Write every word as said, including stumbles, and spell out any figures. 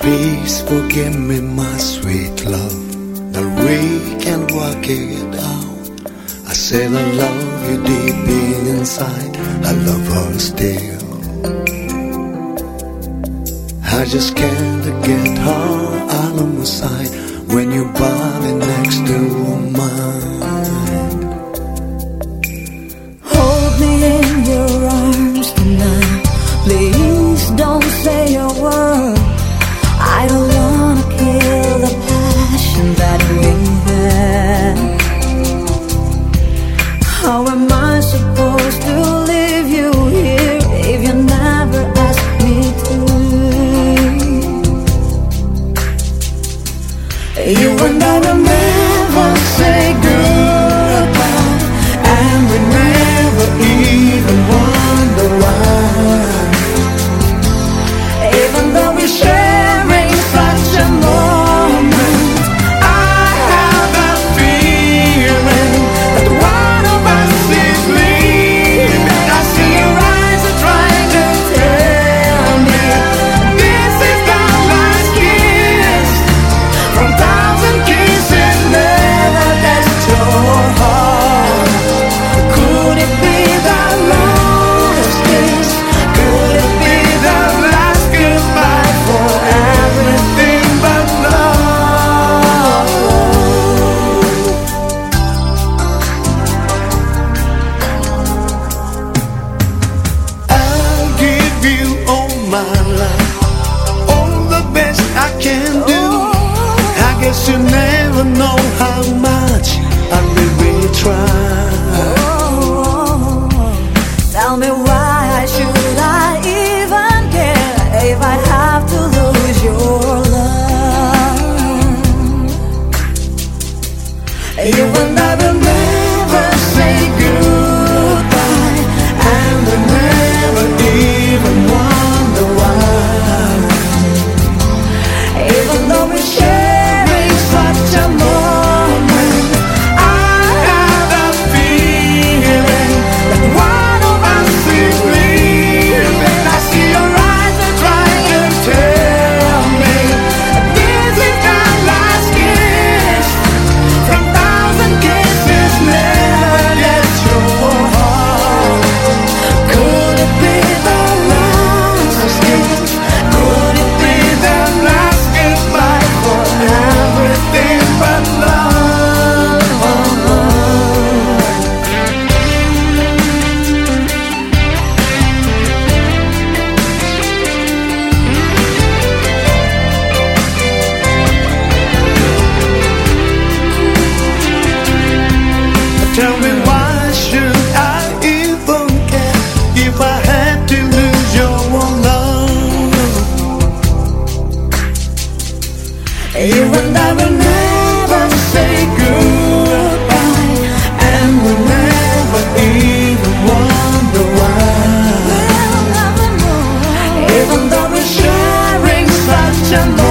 Please forgive me, my sweet love, that we can work it out. I said I love you deep inside, I love her still. I just can't get her out of my sight when your body next to mine. Hold me in your arms tonight, please don't say a word. I don't wanna kill the passion that we had. How am I supposed to leave you here if you never ask me to? You and I will never say goodbye, and we never even wonder why. Even though we sharing such a moment, I have a feeling that one of us is leaving. I see your eyes are trying to tell me this is the last kiss from thousand kisses never left your heart. Could it be the last kiss? Could it be the last goodbye for everything but love? I'll give you all my life, all the best I can do. I guess you never know how much I really try. Oh, tell me why should I even care if I have to lose your love? You and I will never say goodbye, and we never even wonder why. Even though we're sharing such a moment, I have a feeling that one of us is leaving. I see your eyes are trying to tell me this is the last kiss from thousand kisses never left your heart. Could it be the last kiss? Could it be the last goodbye for everything but love? Tell me why should I even care if I had to lose your love? You and I will never say goodbye, and we'll never even wonder why. Even though we're sharing such a moment,